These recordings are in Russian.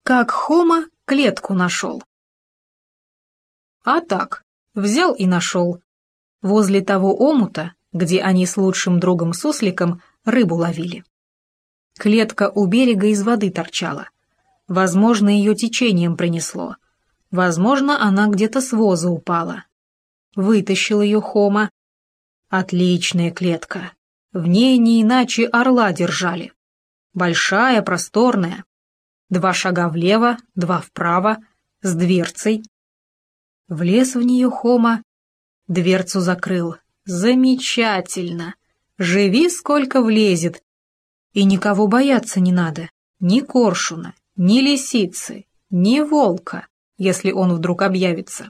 Как Хома клетку нашел. А так, взял и нашел. Возле того омута, где они с лучшим другом Сусликом рыбу ловили. Клетка у берега из воды торчала. Возможно, ее течением принесло. Возможно, она где-то с воза упала. Вытащил ее Хома. Отличная клетка. В ней не иначе орла держали. Большая, просторная. 2 шага влево, 2 вправо, с дверцей. Влез в нее Хома, дверцу закрыл. Замечательно! Живи, сколько влезет. И никого бояться не надо. Ни коршуна, ни лисицы, ни волка, если он вдруг объявится.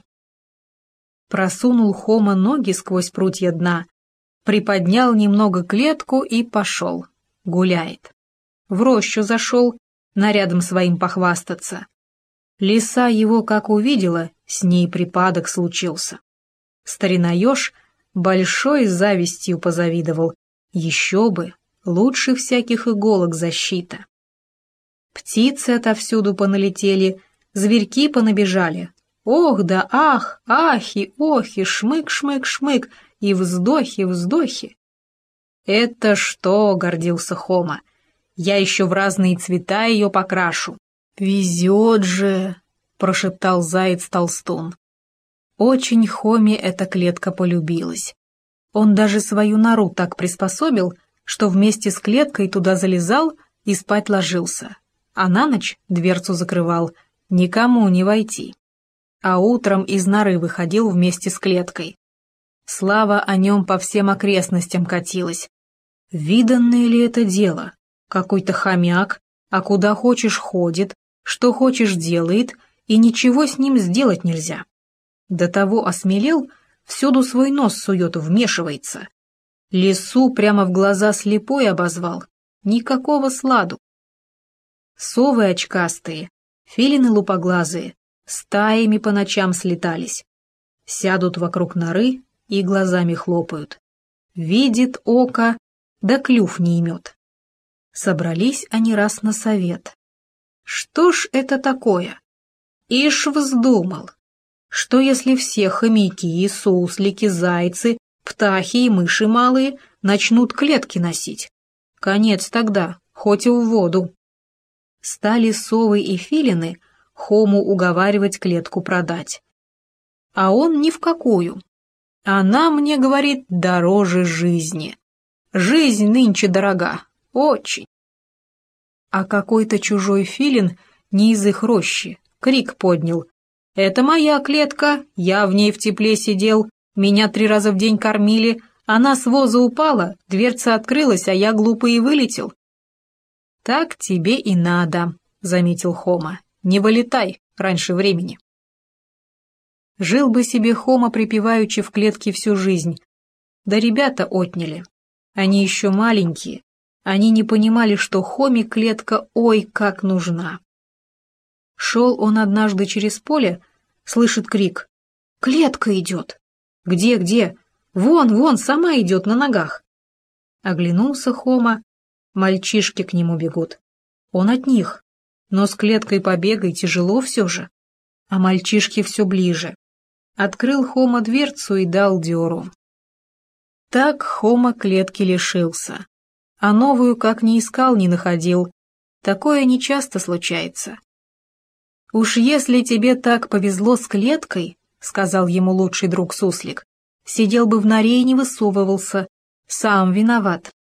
Просунул Хома ноги сквозь прутья дна, приподнял немного клетку и пошел. Гуляет. В рощу зашел, нарядом своим похвастаться. Лиса его, как увидела, с ней припадок случился. Старина-еж большой завистью позавидовал. Еще бы, лучше всяких иголок защита. Птицы отовсюду поналетели, зверьки понабежали. Ох да ах, ахи, охи, шмык-шмык-шмык, и вздохи-вздохи. «Это что?» — гордился Хома. «Я еще в разные цвета ее покрашу». «Везет же!» — прошептал заяц-толстун. Очень Хоме эта клетка полюбилась. Он даже свою нору так приспособил, что вместе с клеткой туда залезал и спать ложился, а на ночь дверцу закрывал, никому не войти. А утром из норы выходил вместе с клеткой. Слава о нем по всем окрестностям катилась. Виданное ли это дело? Какой-то хомяк, а куда хочешь ходит, что хочешь делает, и ничего с ним сделать нельзя. До того осмелел, всюду свой нос сует, вмешивается. Лису прямо в глаза слепой обозвал. Никакого сладу. Совы очкастые, филины лупоглазые, стаями по ночам слетались. Сядут вокруг норы и глазами хлопают. Видит око, да клюв не имет. Собрались они раз на совет. Что ж это такое? Ишь вздумал. Что если все хомяки, суслики, зайцы, птахи и мыши малые начнут клетки носить? Конец тогда, хоть и в воду. Стали совы и филины Хому уговаривать клетку продать. А он ни в какую. Она мне, говорит, дороже жизни. Жизнь нынче дорога, очень. А какой-то чужой филин, не из их рощи, крик поднял. «Это моя клетка, я в ней в тепле сидел, меня 3 раза в день кормили, она с воза упала, дверца открылась, а я глупый и вылетел». «Так тебе и надо», — заметил Хома, — «не вылетай раньше времени». Жил бы себе Хома припеваючи в клетке всю жизнь, да ребята отняли. Они еще маленькие, они не понимали, что Хоме клетка ой как нужна. Шел он однажды через поле, слышит крик. «Клетка идет!» «Где, где?» «Вон, вон, сама идет на ногах!» Оглянулся Хома, мальчишки к нему бегут. Он от них, но с клеткой побегай тяжело все же. А мальчишки все ближе. Открыл Хома дверцу и дал дёру. Так Хома клетки лишился. А новую как ни искал, не находил. Такое нечасто случается. «Уж если тебе так повезло с клеткой, — сказал ему лучший друг Суслик, — сидел бы в норе и не высовывался. Сам виноват.